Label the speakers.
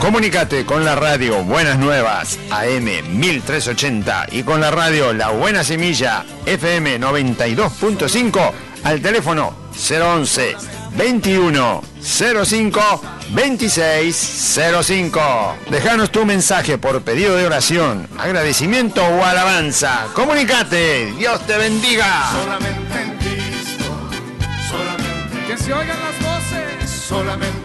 Speaker 1: Comunicate con la radio Buenas Nuevas AM 1380 y con la radio La Buena Semilla FM 92.5 al teléfono 011 21 05 2605. Dejanos tu mensaje por pedido de oración, agradecimiento o alabanza. Comunicate. Dios te bendiga.
Speaker 2: Solamente en Cristo, solamente
Speaker 3: que se oigan las voces.
Speaker 2: Solamente